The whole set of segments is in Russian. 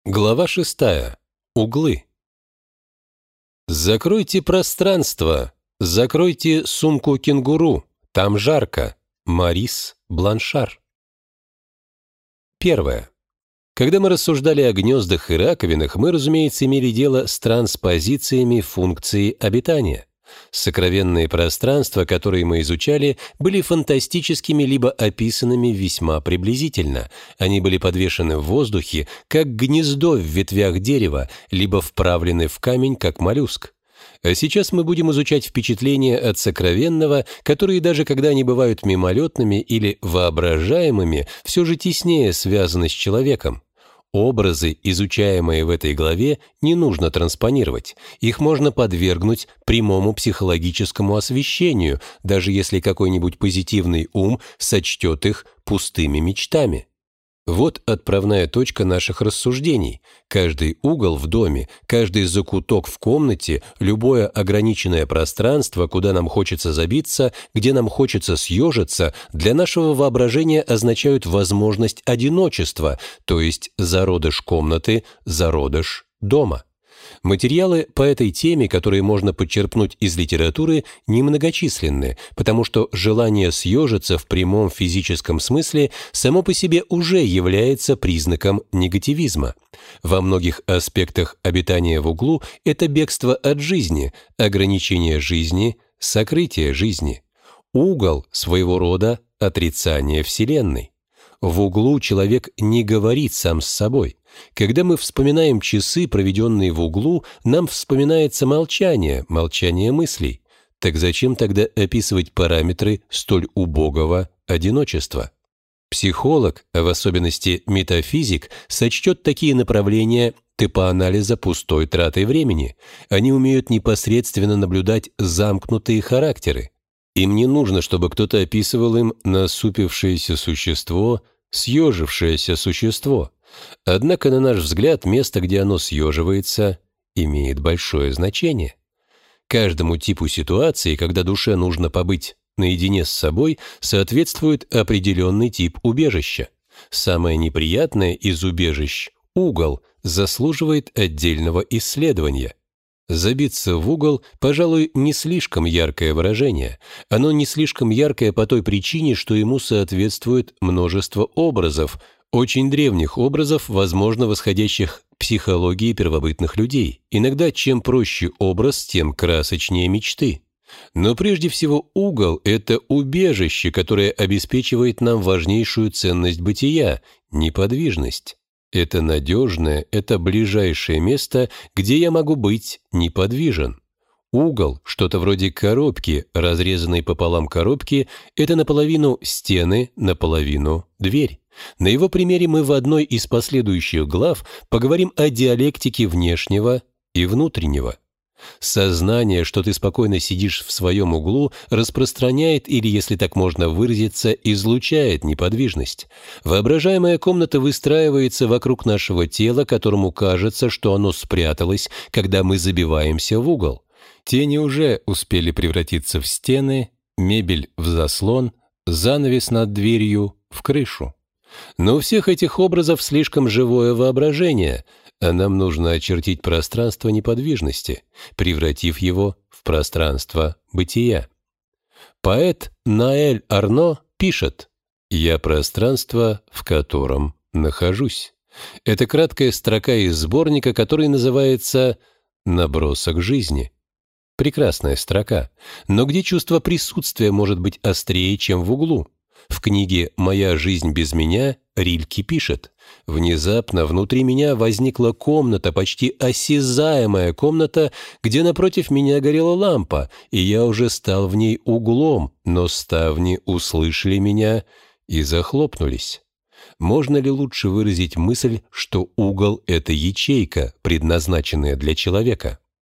Глава 6. Углы. Закройте пространство, закройте сумку кенгуру, там жарко. Марис Бланшар. Первое. Когда мы рассуждали о гнездах и раковинах, мы, разумеется, имели дело с транспозициями функции обитания. Сокровенные пространства, которые мы изучали, были фантастическими либо описанными весьма приблизительно. Они были подвешены в воздухе, как гнездо в ветвях дерева, либо вправлены в камень, как моллюск. А сейчас мы будем изучать впечатления от сокровенного, которые даже когда они бывают мимолетными или воображаемыми, все же теснее связаны с человеком. Образы, изучаемые в этой главе, не нужно транспонировать. Их можно подвергнуть прямому психологическому освещению, даже если какой-нибудь позитивный ум сочтет их пустыми мечтами. Вот отправная точка наших рассуждений. Каждый угол в доме, каждый закуток в комнате, любое ограниченное пространство, куда нам хочется забиться, где нам хочется съежиться, для нашего воображения означают возможность одиночества, то есть зародыш комнаты, зародыш дома. Материалы по этой теме, которые можно подчерпнуть из литературы, немногочисленны, потому что желание съежиться в прямом физическом смысле само по себе уже является признаком негативизма. Во многих аспектах обитания в углу – это бегство от жизни, ограничение жизни, сокрытие жизни. Угол – своего рода отрицание Вселенной. В углу человек не говорит сам с собой. Когда мы вспоминаем часы, проведенные в углу, нам вспоминается молчание, молчание мыслей. Так зачем тогда описывать параметры столь убогого одиночества? Психолог, а в особенности метафизик, сочтет такие направления типоанализа пустой тратой времени. Они умеют непосредственно наблюдать замкнутые характеры. Им не нужно, чтобы кто-то описывал им насупившееся существо, съежившееся существо. Однако, на наш взгляд, место, где оно съеживается, имеет большое значение. Каждому типу ситуации, когда душе нужно побыть наедине с собой, соответствует определенный тип убежища. Самое неприятное из убежищ – угол, заслуживает отдельного исследования. Забиться в угол, пожалуй, не слишком яркое выражение. Оно не слишком яркое по той причине, что ему соответствует множество образов, очень древних образов, возможно, восходящих к психологии первобытных людей. Иногда, чем проще образ, тем красочнее мечты. Но прежде всего угол – это убежище, которое обеспечивает нам важнейшую ценность бытия – неподвижность. Это надежное, это ближайшее место, где я могу быть неподвижен. Угол, что-то вроде коробки, разрезанной пополам коробки, это наполовину стены, наполовину дверь. На его примере мы в одной из последующих глав поговорим о диалектике внешнего и внутреннего. Сознание, что ты спокойно сидишь в своем углу, распространяет или, если так можно выразиться, излучает неподвижность. Воображаемая комната выстраивается вокруг нашего тела, которому кажется, что оно спряталось, когда мы забиваемся в угол. Тени уже успели превратиться в стены, мебель в заслон, занавес над дверью в крышу. Но у всех этих образов слишком живое воображение, а нам нужно очертить пространство неподвижности, превратив его в пространство бытия. Поэт Наэль Арно пишет: «Я пространство, в котором нахожусь». Это краткая строка из сборника, который называется «Набросок жизни». Прекрасная строка, но где чувство присутствия может быть острее, чем в углу? В книге «Моя жизнь без меня» Рильке пишет: «Внезапно внутри меня возникла комната, почти осязаемая комната, где напротив меня горела лампа, и я уже стал в ней углом, но ставни услышали меня и захлопнулись». Можно ли лучше выразить мысль, что угол – это ячейка, предназначенная для человека?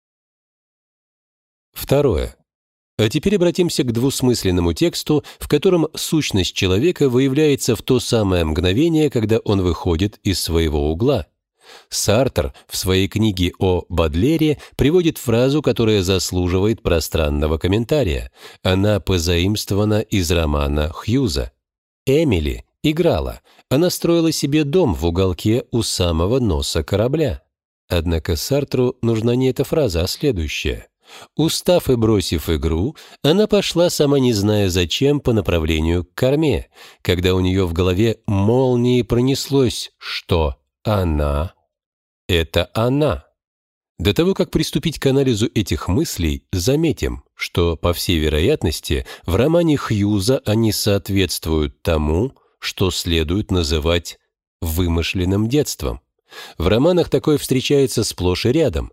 Второе. А теперь обратимся к двусмысленному тексту, в котором сущность человека выявляется в то самое мгновение, когда он выходит из своего угла. Сартр в своей книге о Бодлере приводит фразу, которая заслуживает пространного комментария. Она позаимствована из романа Хьюза. Эмили, играла. Она строила себе дом в уголке у самого носа корабля. Однако Сартру нужна не эта фраза, а следующая. Устав и бросив игру, она пошла, сама не зная зачем, по направлению к корме, когда у нее в голове молнией пронеслось, что она — это она. До того, как приступить к анализу этих мыслей, заметим, что, по всей вероятности, в романе Хьюза они соответствуют тому, что следует называть вымышленным детством. В романах такое встречается сплошь и рядом.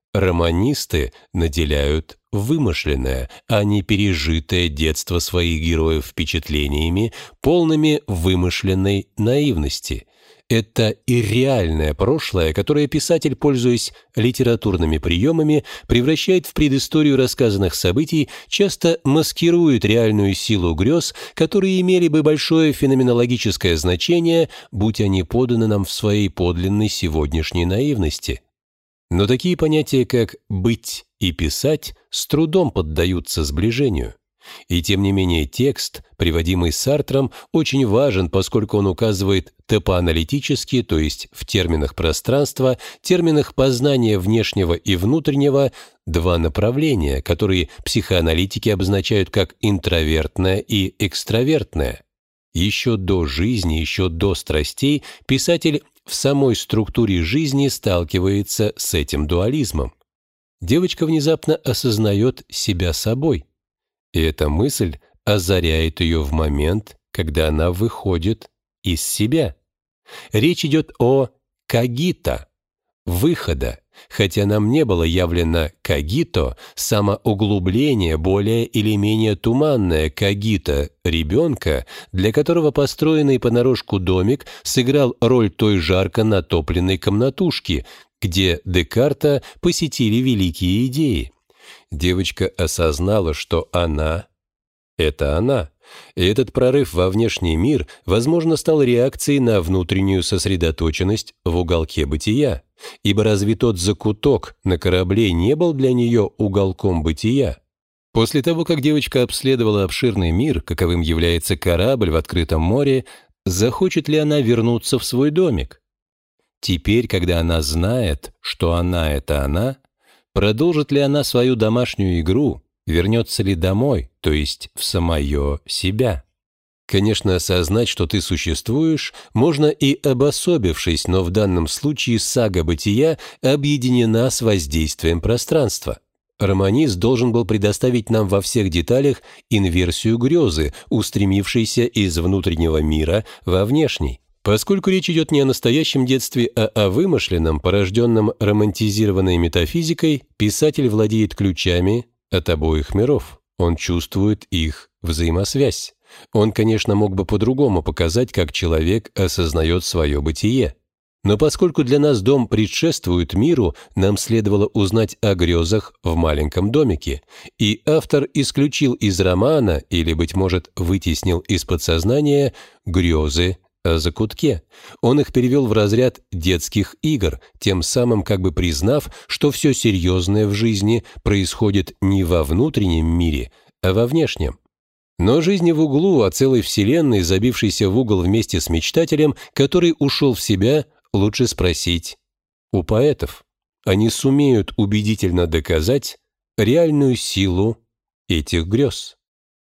Романисты наделяют вымышленное, а не пережитое детство своих героев впечатлениями, полными вымышленной наивности. Это и реальное прошлое, которое писатель, пользуясь литературными приемами, превращает в предысторию рассказанных событий, часто маскирует реальную силу грез, которые имели бы большое феноменологическое значение, будь они поданы нам в своей подлинной сегодняшней наивности. Но такие понятия, как «быть» и «писать», с трудом поддаются сближению. И тем не менее текст, приводимый Сартром, очень важен, поскольку он указывает топоаналитически, то есть в терминах пространства, терминах познания внешнего и внутреннего, два направления, которые психоаналитики обозначают как интровертное и экстравертное. Еще до жизни, еще до страстей писатель в самой структуре жизни сталкивается с этим дуализмом. Девочка внезапно осознает себя собой. И эта мысль озаряет ее в момент, когда она выходит из себя. Речь идет о когито, выхода, хотя нам не было явлено когито, самоуглубление, более или менее туманное когито ребенка, для которого построенный понарошку домик сыграл роль той жарко натопленной комнатушки, где Декарта посетили великие идеи. Девочка осознала, что она — это она, и этот прорыв во внешний мир, возможно, стал реакцией на внутреннюю сосредоточенность в уголке бытия, ибо разве тот закуток на корабле не был для нее уголком бытия? После того, как девочка обследовала обширный мир, каковым является корабль в открытом море, захочет ли она вернуться в свой домик? Теперь, когда она знает, что она — это она, продолжит ли она свою домашнюю игру, вернется ли домой, то есть в самое себя? Конечно, осознать, что ты существуешь, можно и обособившись, но в данном случае сага бытия объединена с воздействием пространства. Романист должен был предоставить нам во всех деталях инверсию грезы, устремившейся из внутреннего мира во внешний. Поскольку речь идет не о настоящем детстве, а о вымышленном, порожденном романтизированной метафизикой, писатель владеет ключами от обоих миров. Он чувствует их взаимосвязь. Он, конечно, мог бы по-другому показать, как человек осознает свое бытие. Но поскольку для нас дом предшествует миру, нам следовало узнать о грезах в маленьком домике. И автор исключил из романа, или, быть может, вытеснил из подсознания, грезы о закутке. Он их перевел в разряд детских игр, тем самым как бы признав, что все серьезное в жизни происходит не во внутреннем мире, а во внешнем. Но жизни в углу, о целой вселенной, забившейся в угол вместе с мечтателем, который ушел в себя, лучше спросить у поэтов. Они сумеют убедительно доказать реальную силу этих грез.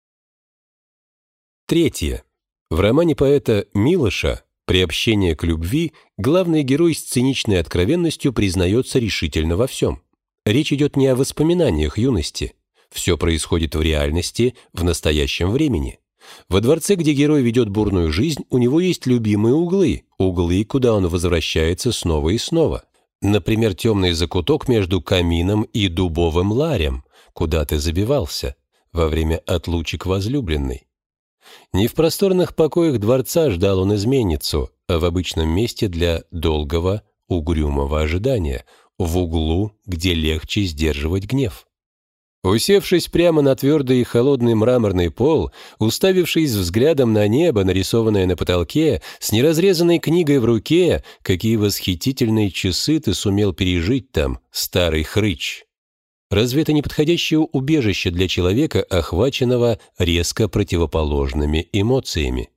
Третье. В романе поэта Милоша «Приобщение к любви» главный герой с циничной откровенностью признается решительно во всем. Речь идет не о воспоминаниях юности. Все происходит в реальности, в настоящем времени. Во дворце, где герой ведет бурную жизнь, у него есть любимые углы, куда он возвращается снова и снова. Например, темный закуток между камином и дубовым ларем, куда ты забивался во время отлучек возлюбленной. Не в просторных покоях дворца ждал он изменницу, а в обычном месте для долгого, угрюмого ожидания, в углу, где легче сдерживать гнев. Усевшись прямо на твердый и холодный мраморный пол, уставившись взглядом на небо, нарисованное на потолке, с неразрезанной книгой в руке, какие восхитительные часы ты сумел пережить там, старый хрыч! Разве это не подходящее убежище для человека, охваченного резко противоположными эмоциями?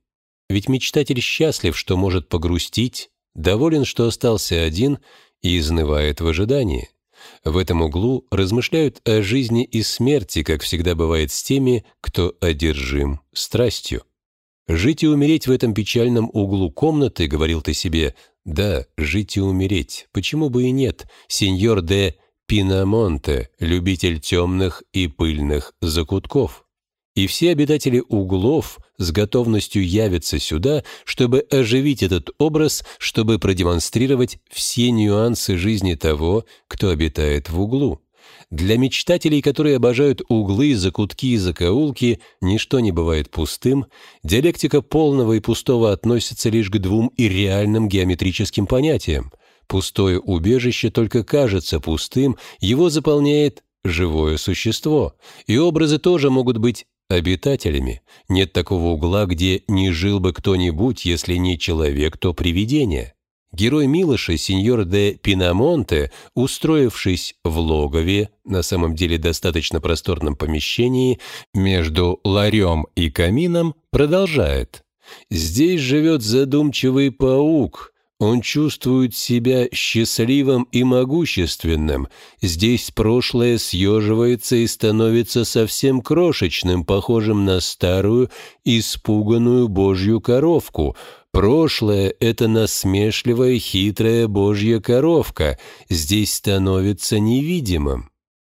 Ведь мечтатель счастлив, что может погрустить, доволен, что остался один, и изнывает в ожидании. В этом углу размышляют о жизни и смерти, как всегда бывает с теми, кто одержим страстью. «Жить и умереть в этом печальном углу комнаты», — говорил ты себе, — «да, жить и умереть, почему бы и нет, сеньор де Пинамонте, любитель темных и пыльных закутков». И все обитатели углов с готовностью явятся сюда, чтобы оживить этот образ, чтобы продемонстрировать все нюансы жизни того, кто обитает в углу. Для мечтателей, которые обожают углы, закутки и закоулки, ничто не бывает пустым, диалектика полного и пустого относится лишь к двум ирреальным геометрическим понятиям. Пустое убежище только кажется пустым, его заполняет живое существо, и образы тоже могут быть обитателями. Нет такого угла, где не жил бы кто-нибудь, если не человек, то привидение. Герой Милоша, сеньор де Пинамонте, устроившись в логове, на самом деле достаточно просторном помещении, между ларем и камином, продолжает. «Здесь живет задумчивый паук. Он чувствует себя счастливым и могущественным. Здесь прошлое съеживается и становится совсем крошечным, похожим на старую, испуганную божью коровку. Прошлое — это насмешливая, хитрая божья коровка. Здесь становится невидимым.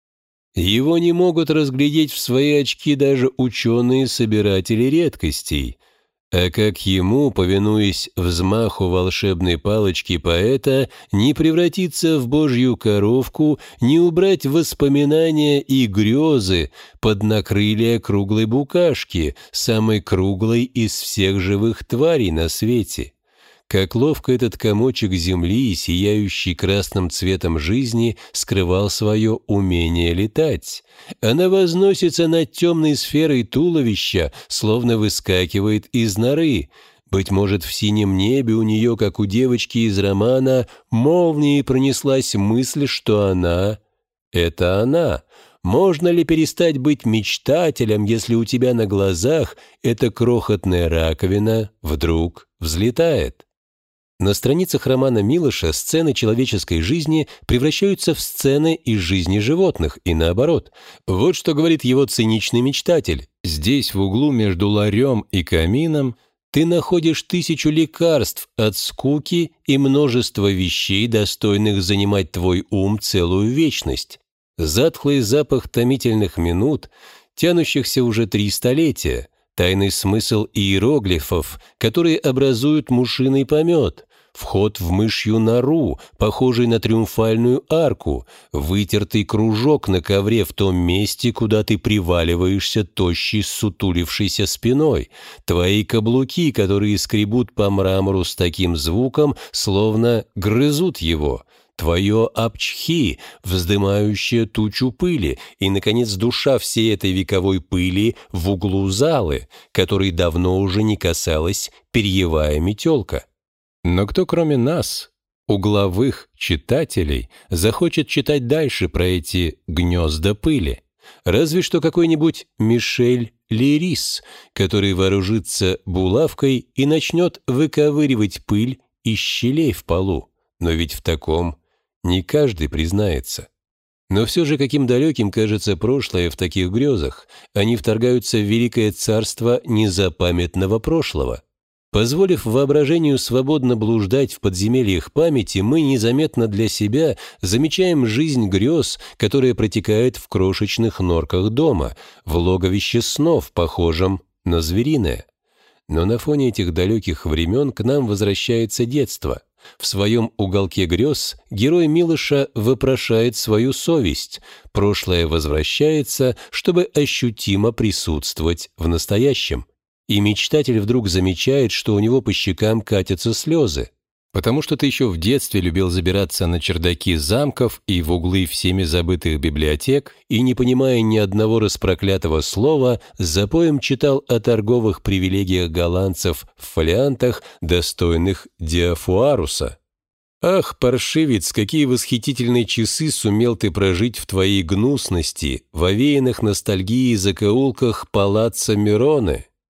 Его не могут разглядеть в свои очки даже ученые-собиратели редкостей. А как ему, повинуясь взмаху волшебной палочки поэта, не превратиться в божью коровку, не убрать воспоминания и грезы под накрылья круглой букашки, самой круглой из всех живых тварей на свете? Как ловко этот комочек земли, сияющий красным цветом жизни, скрывал свое умение летать. Она возносится над темной сферой туловища, словно выскакивает из норы. Быть может, в синем небе у нее, как у девочки из романа, молнией пронеслась мысль, что она — это она. Можно ли перестать быть мечтателем, если у тебя на глазах эта крохотная раковина вдруг взлетает? На страницах романа Милоша сцены человеческой жизни превращаются в сцены из жизни животных, и наоборот. Вот что говорит его циничный мечтатель. «Здесь, в углу между ларем и камином, ты находишь 1000 лекарств от скуки и множество вещей, достойных занимать твой ум целую вечность. Затхлый запах томительных минут, тянущихся уже 3 столетия, тайный смысл иероглифов, которые образуют мушиный помет, вход в мышью нору, похожий на триумфальную арку, вытертый кружок на ковре в том месте, куда ты приваливаешься тощей, сутулившейся спиной, твои каблуки, которые скребут по мрамору с таким звуком, словно грызут его, твое апчхи, вздымающее тучу пыли, и, наконец, душа всей этой вековой пыли в углу залы, которой давно уже не касалась перьевая метелка. Но кто, кроме нас, угловых читателей, захочет читать дальше про эти гнезда пыли? Разве что какой-нибудь Мишель Лерис, который вооружится булавкой и начнет выковыривать пыль из щелей в полу. Но ведь в таком не каждый признается. Но все же каким далеким кажется прошлое в таких грезах. Они вторгаются в великое царство незапамятного прошлого. Позволив воображению свободно блуждать в подземельях памяти, мы незаметно для себя замечаем жизнь грез, которая протекает в крошечных норках дома, в логовище снов, похожем на звериное. Но на фоне этих далеких времен к нам возвращается детство. В своем уголке грез герой Милоша вопрошает свою совесть. Прошлое возвращается, чтобы ощутимо присутствовать в настоящем. И мечтатель вдруг замечает, что у него по щекам катятся слезы. Потому что ты еще в детстве любил забираться на чердаки замков и в углы всеми забытых библиотек, и, не понимая ни одного распроклятого слова, запоем читал о торговых привилегиях голландцев в фолиантах, достойных Диафуаруса. Ах, паршивец, какие восхитительные часы сумел ты прожить в твоей гнусности, в овеянных ностальгией закоулках палаццо Мироне!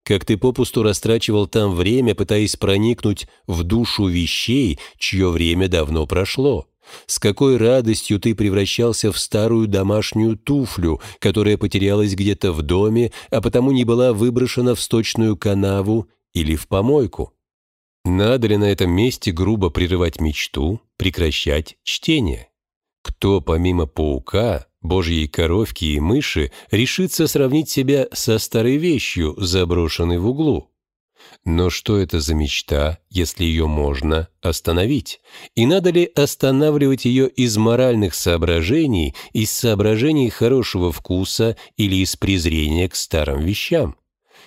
как ты попусту растрачивал там время, пытаясь проникнуть в душу вещей, чье время давно прошло. С какой радостью ты превращался в старую домашнюю туфлю, которая потерялась где-то в доме, а потому не была выброшена в сточную канаву или в помойку. Надо ли на этом месте грубо прерывать мечту, прекращать чтение? Кто, помимо паука, божьей коровки и мыши, решится сравнить себя со старой вещью, заброшенной в углу? Но что это за мечта, если ее можно остановить? И надо ли останавливать ее из моральных соображений, из соображений хорошего вкуса или из презрения к старым вещам?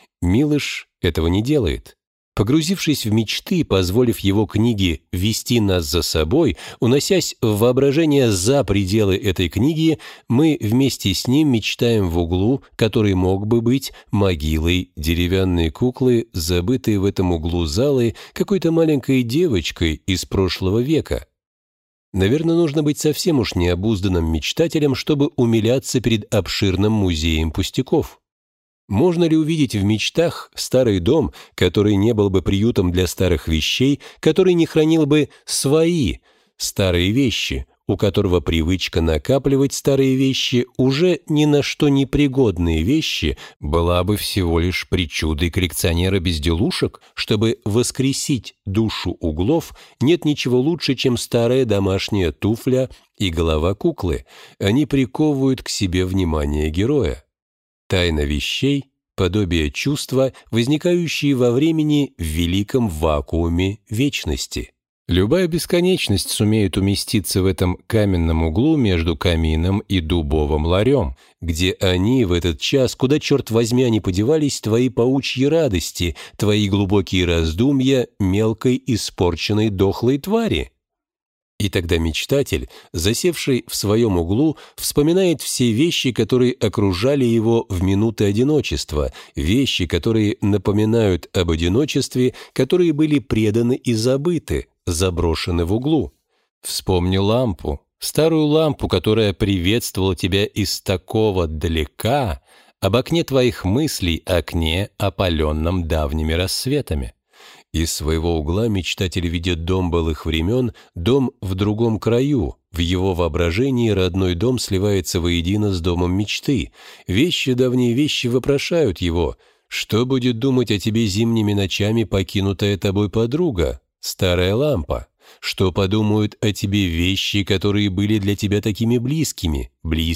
Милош этого не делает. Погрузившись в мечты, позволив его книге вести нас за собой, уносясь в воображение за пределы этой книги, мы вместе с ним мечтаем в углу, который мог бы быть могилой деревянной куклы, забытой в этом углу залы какой-то маленькой девочкой из прошлого века. Наверное, нужно быть совсем уж необузданным мечтателем, чтобы умиляться перед обширным музеем пустяков. Можно ли увидеть в мечтах старый дом, который не был бы приютом для старых вещей, который не хранил бы свои старые вещи, у которого привычка накапливать старые вещи, уже ни на что не пригодные вещи, была бы всего лишь причудой коллекционера безделушек? Чтобы воскресить душу углов, нет ничего лучше, чем старая домашняя туфля и голова куклы. Они приковывают к себе внимание героя. Тайна вещей — подобие чувства, возникающие во времени в великом вакууме вечности. Любая бесконечность сумеет уместиться в этом каменном углу между камином и дубовым ларем, где они в этот час, куда, черт возьми, они подевались, твои паучьи радости, твои глубокие раздумья мелкой испорченной дохлой твари. И тогда мечтатель, засевший в своем углу, вспоминает все вещи, которые окружали его в минуты одиночества, вещи, которые напоминают об одиночестве, которые были преданы и забыты, заброшены в углу. Вспомни лампу, старую лампу, которая приветствовала тебя из такого далека, об окне твоих мыслей, окне, опаленном давними рассветами. Из своего угла мечтатель видит дом былых времен, дом в другом краю. В его воображении родной дом сливается воедино с домом мечты. Вещи, давние вещи вопрошают его. Что будет думать о тебе зимними ночами покинутая тобой подруга, старая лампа? Что подумают о тебе вещи, которые были для тебя такими близкими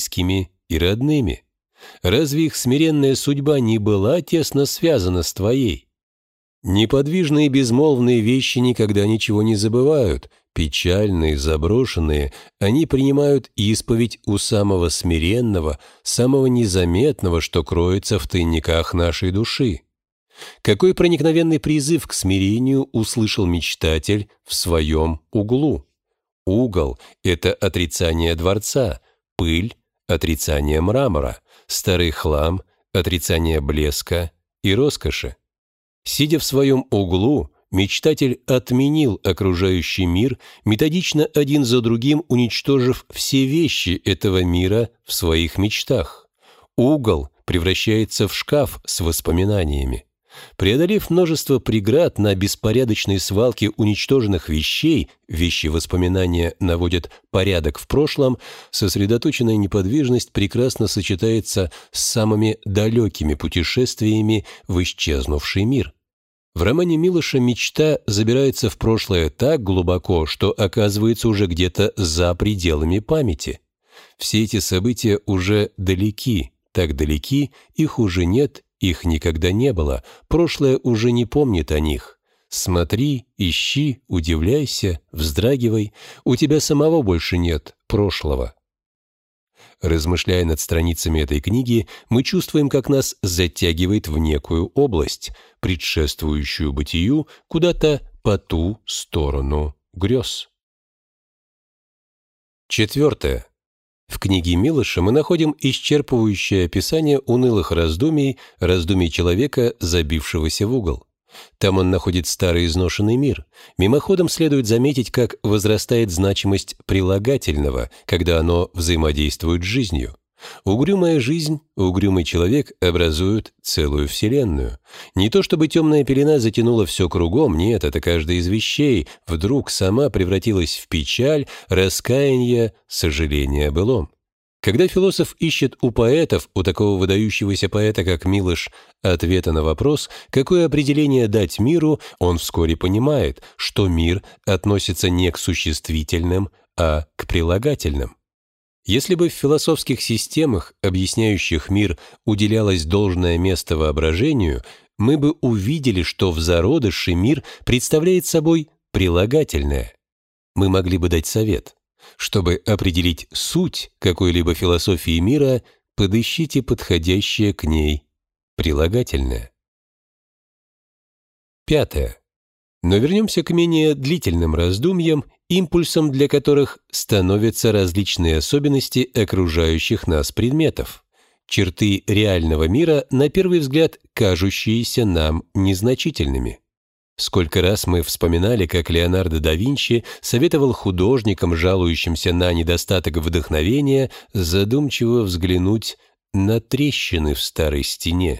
и родными? Разве их смиренная судьба не была тесно связана с твоей? Неподвижные безмолвные вещи никогда ничего не забывают. Печальные, заброшенные, они принимают исповедь у самого смиренного, самого незаметного, что кроется в тайниках нашей души. Какой проникновенный призыв к смирению услышал мечтатель в своем углу? Угол — это отрицание дворца, пыль — отрицание мрамора, старый хлам — отрицание блеска и роскоши. Сидя в своем углу, мечтатель отменил окружающий мир, методично один за другим уничтожив все вещи этого мира в своих мечтах. Угол превращается в шкаф с воспоминаниями. Преодолев множество преград на беспорядочной свалке уничтоженных вещей, вещи воспоминания наводят порядок в прошлом, сосредоточенная неподвижность прекрасно сочетается с самыми далекими путешествиями в исчезнувший мир. В романе Милоша мечта забирается в прошлое так глубоко, что оказывается уже где-то за пределами памяти. Все эти события уже далеки, так далеки, их уже нет, их никогда не было, прошлое уже не помнит о них. Смотри, ищи, удивляйся, вздрагивай, у тебя самого больше нет прошлого. Размышляя над страницами этой книги, мы чувствуем, как нас затягивает в некую область, предшествующую бытию, куда-то по ту сторону грез. 4. В книге Милоша мы находим исчерпывающее описание унылых раздумий человека, забившегося в угол. Там он находит старый изношенный мир. Мимоходом следует заметить, как возрастает значимость прилагательного, когда оно взаимодействует с жизнью. Угрюмая жизнь, угрюмый человек образуют целую вселенную. Не то чтобы темная пелена затянула все кругом, нет, это каждая из вещей вдруг сама превратилась в печаль, раскаяние, сожаление о былом. Когда философ ищет у поэтов, у такого выдающегося поэта, как Милош, ответа на вопрос, какое определение дать миру, он вскоре понимает, что мир относится не к существительным, а к прилагательным. Если бы в философских системах, объясняющих мир, уделялось должное место воображению, мы бы увидели, что в зародыше мир представляет собой прилагательное. Мы могли бы дать совет. Чтобы определить суть какой-либо философии мира, подыщите подходящее к ней прилагательное. 5. Но вернемся к менее длительным раздумьям, импульсом для которых становятся различные особенности окружающих нас предметов, черты реального мира, на первый взгляд, кажущиеся нам незначительными. Сколько раз мы вспоминали, как Леонардо да Винчи советовал художникам, жалующимся на недостаток вдохновения, задумчиво взглянуть на трещины в старой стене.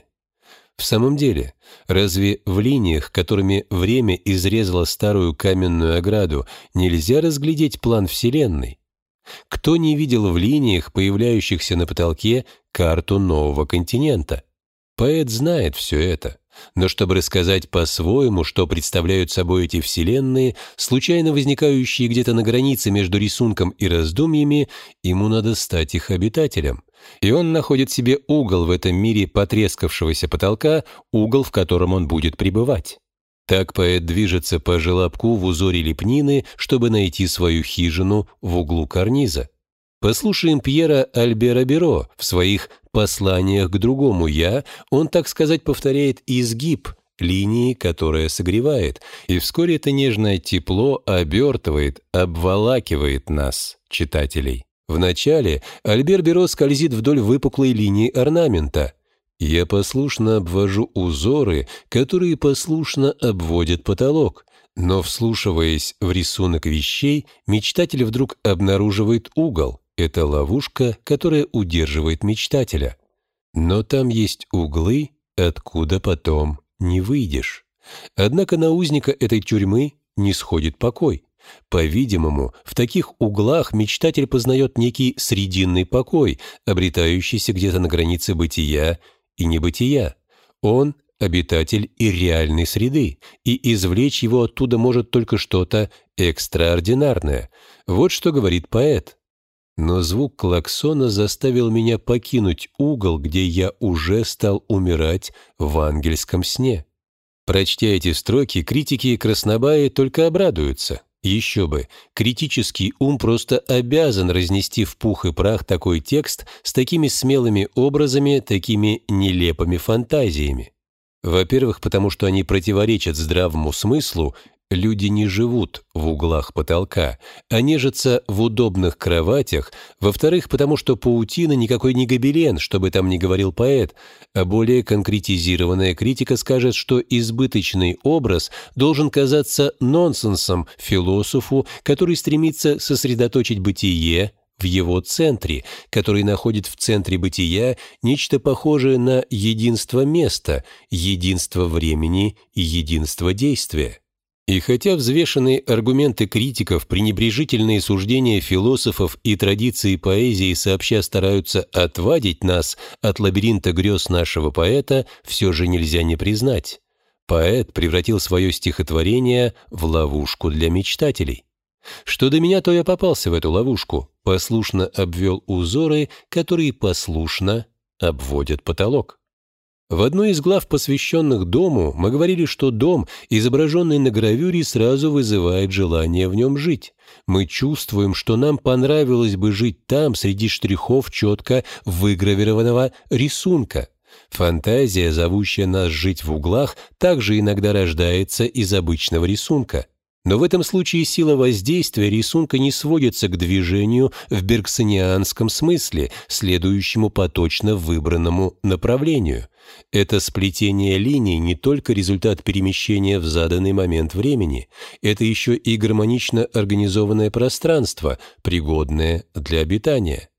В самом деле, разве в линиях, которыми время изрезало старую каменную ограду, нельзя разглядеть план Вселенной? Кто не видел в линиях, появляющихся на потолке, карту нового континента? Поэт знает все это. Но чтобы рассказать по-своему, что представляют собой эти вселенные, случайно возникающие где-то на границе между рисунком и раздумьями, ему надо стать их обитателем. И он находит себе угол в этом мире потрескавшегося потолка, угол, в котором он будет пребывать. Так поэт движется по желобку в узоре лепнины, чтобы найти свою хижину в углу карниза. Послушаем Пьера Альбера Биро в своих «Посланиях к другому я», он, так сказать, повторяет изгиб линии, которая согревает, и вскоре это нежное тепло обертывает, обволакивает нас, читателей. Вначале Альбер Биро скользит вдоль выпуклой линии орнамента. Я послушно обвожу узоры, которые послушно обводят потолок. Но, вслушиваясь в рисунок вещей, мечтатель вдруг обнаруживает угол. Это ловушка, которая удерживает мечтателя. Но там есть углы, откуда потом не выйдешь. Однако на узника этой тюрьмы не сходит покой. По-видимому, в таких углах мечтатель познает некий срединный покой, обретающийся где-то на границе бытия и небытия. Он — обитатель и реальной среды, и извлечь его оттуда может только что-то экстраординарное. Вот что говорит поэт. Но звук клаксона заставил меня покинуть угол, где я уже стал умирать в ангельском сне. Прочтя эти строки, критики краснобаи только обрадуются. Еще бы, критический ум просто обязан разнести в пух и прах такой текст с такими смелыми образами, такими нелепыми фантазиями. Во-первых, потому что они противоречат здравому смыслу. Люди не живут в углах потолка, а нежатся в удобных кроватях. Во-вторых, потому что паутина никакой не гобелен, что бы там ни говорил поэт, а более конкретизированная критика скажет, что избыточный образ должен казаться нонсенсом философу, который стремится сосредоточить бытие в его центре, который находит в центре бытия нечто похожее на единство места, единство времени и единство действия. И хотя взвешенные аргументы критиков, пренебрежительные суждения философов и традиции поэзии сообща стараются отвадить нас от лабиринта грез нашего поэта, все же нельзя не признать. Поэт превратил свое стихотворение в ловушку для мечтателей. Что до меня, то я попался в эту ловушку, послушно обвел узоры, которые послушно обводят потолок. В одной из глав, посвященных дому, мы говорили, что дом, изображенный на гравюре, сразу вызывает желание в нем жить. Мы чувствуем, что нам понравилось бы жить там, среди штрихов четко выгравированного рисунка. Фантазия, зовущая нас жить в углах, также иногда рождается из обычного рисунка. Но в этом случае сила воздействия рисунка не сводится к движению в бергсонианском смысле, следующему по точно выбранному направлению. Это сплетение линий не только результат перемещения в заданный момент времени, это еще и гармонично организованное пространство, пригодное для обитания.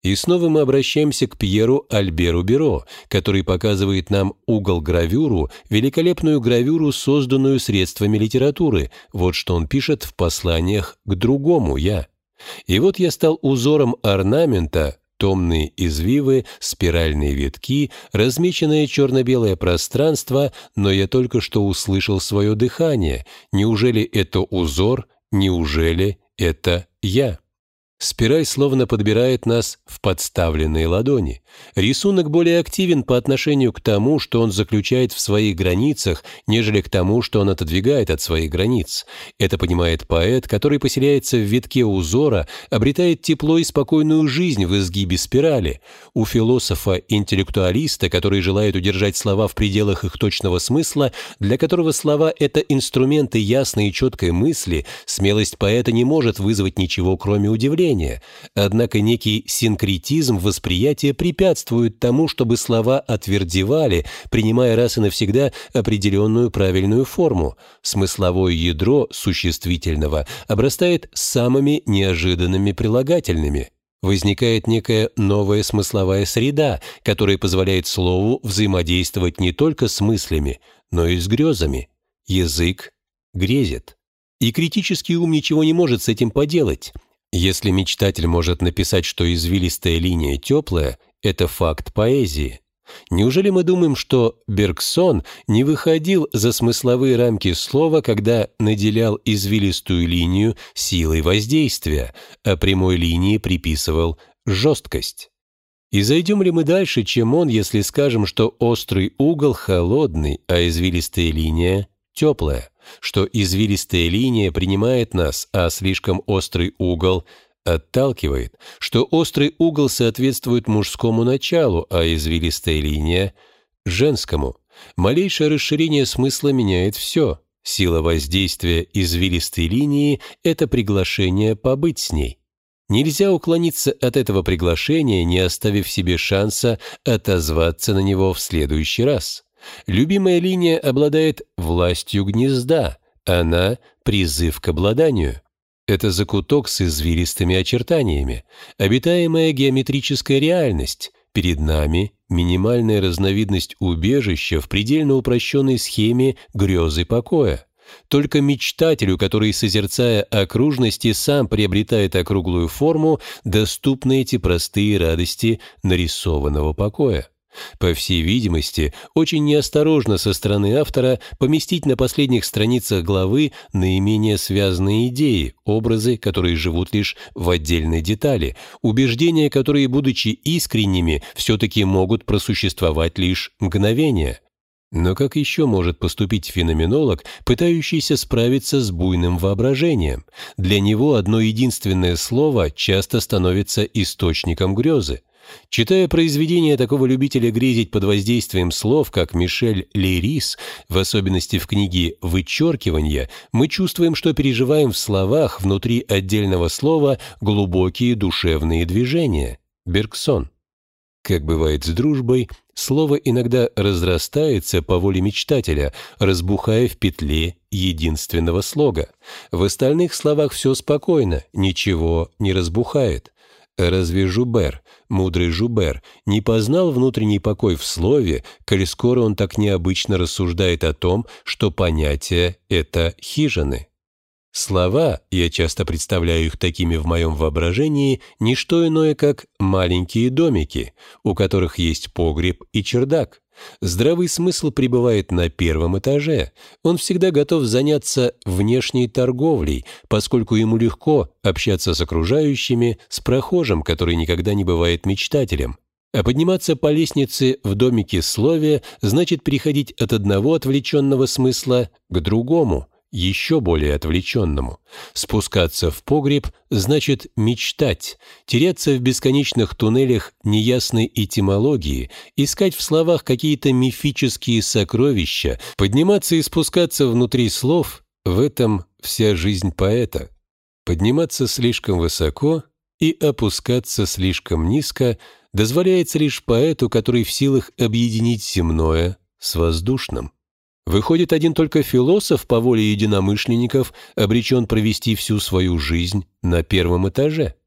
И снова мы обращаемся к Пьеру Альберу Биро, который показывает нам угол-гравюру, великолепную гравюру, созданную средствами литературы. Вот что он пишет в посланиях к другому «я». «И вот я стал узором орнамента, томные извивы, спиральные витки, размеченное черно-белое пространство, но я только что услышал свое дыхание. Неужели это узор? Неужели это я?» Спираль словно подбирает нас в подставленные ладони. Рисунок более активен по отношению к тому, что он заключает в своих границах, нежели к тому, что он отодвигает от своих границ. Это понимает поэт, который поселяется в витке узора, обретает тепло и спокойную жизнь в изгибе спирали. У философа-интеллектуалиста, который желает удержать слова в пределах их точного смысла, для которого слова — это инструменты ясной и четкой мысли, смелость поэта не может вызвать ничего, кроме удивления. Однако некий синкретизм восприятия препятствует тому, чтобы слова отвердевали, принимая раз и навсегда определенную правильную форму. Смысловое ядро существительного обрастает самыми неожиданными прилагательными. Возникает некая новая смысловая среда, которая позволяет слову взаимодействовать не только с мыслями, но и с грезами. Язык грезит. И критический ум ничего не может с этим поделать. Если мечтатель может написать, что извилистая линия теплая, это факт поэзии. Неужели мы думаем, что Бергсон не выходил за смысловые рамки слова, когда наделял извилистую линию силой воздействия, а прямой линии приписывал жесткость? И зайдем ли мы дальше, чем он, если скажем, что острый угол холодный, а извилистая линия теплая? Что извилистая линия принимает нас, а слишком острый угол отталкивает, что острый угол соответствует мужскому началу, а извилистая линия — женскому. Малейшее расширение смысла меняет все. Сила воздействия извилистой линии — это приглашение побыть с ней. Нельзя уклониться от этого приглашения, не оставив себе шанса отозваться на него в следующий раз. Любимая линия обладает властью гнезда, она — призыв к обладанию. Это закуток с извилистыми очертаниями, обитаемая геометрическая реальность. Перед нами минимальная разновидность убежища в предельно упрощенной схеме грезы покоя. Только мечтателю, который, созерцая окружности, сам приобретает округлую форму, доступны эти простые радости нарисованного покоя. По всей видимости, очень неосторожно со стороны автора поместить на последних страницах главы наименее связанные идеи, образы, которые живут лишь в отдельной детали, убеждения, которые, будучи искренними, все-таки могут просуществовать лишь мгновение. Но как еще может поступить феноменолог, пытающийся справиться с буйным воображением? Для него одно единственное слово часто становится источником грезы. Читая произведения такого любителя грезить под воздействием слов, как Мишель Лейрис, в особенности в книге «Вычеркивания», мы чувствуем, что переживаем в словах внутри отдельного слова глубокие душевные движения. Бергсон. Как бывает с дружбой, слово иногда разрастается по воле мечтателя, разбухая в петле единственного слога. В остальных словах все спокойно, ничего не разбухает. Разве Жубер, мудрый Жубер, не познал внутренний покой в слове, коль скоро он так необычно рассуждает о том, что понятие — это хижины? Слова, я часто представляю их такими в моем воображении, не что иное, как маленькие домики, у которых есть погреб и чердак. Здравый смысл пребывает на первом этаже. Он всегда готов заняться внешней торговлей, поскольку ему легко общаться с окружающими, с прохожим, который никогда не бывает мечтателем. А подниматься по лестнице в домике слове значит переходить от одного отвлеченного смысла к другому, еще более отвлеченному. Спускаться в погреб значит мечтать, теряться в бесконечных туннелях неясной этимологии, искать в словах какие-то мифические сокровища, подниматься и спускаться внутри слов — в этом вся жизнь поэта. Подниматься слишком высоко и опускаться слишком низко дозволяется лишь поэту, который в силах объединить земное с воздушным. Выходит, один только философ по воле единомышленников обречен провести всю свою жизнь на первом этаже.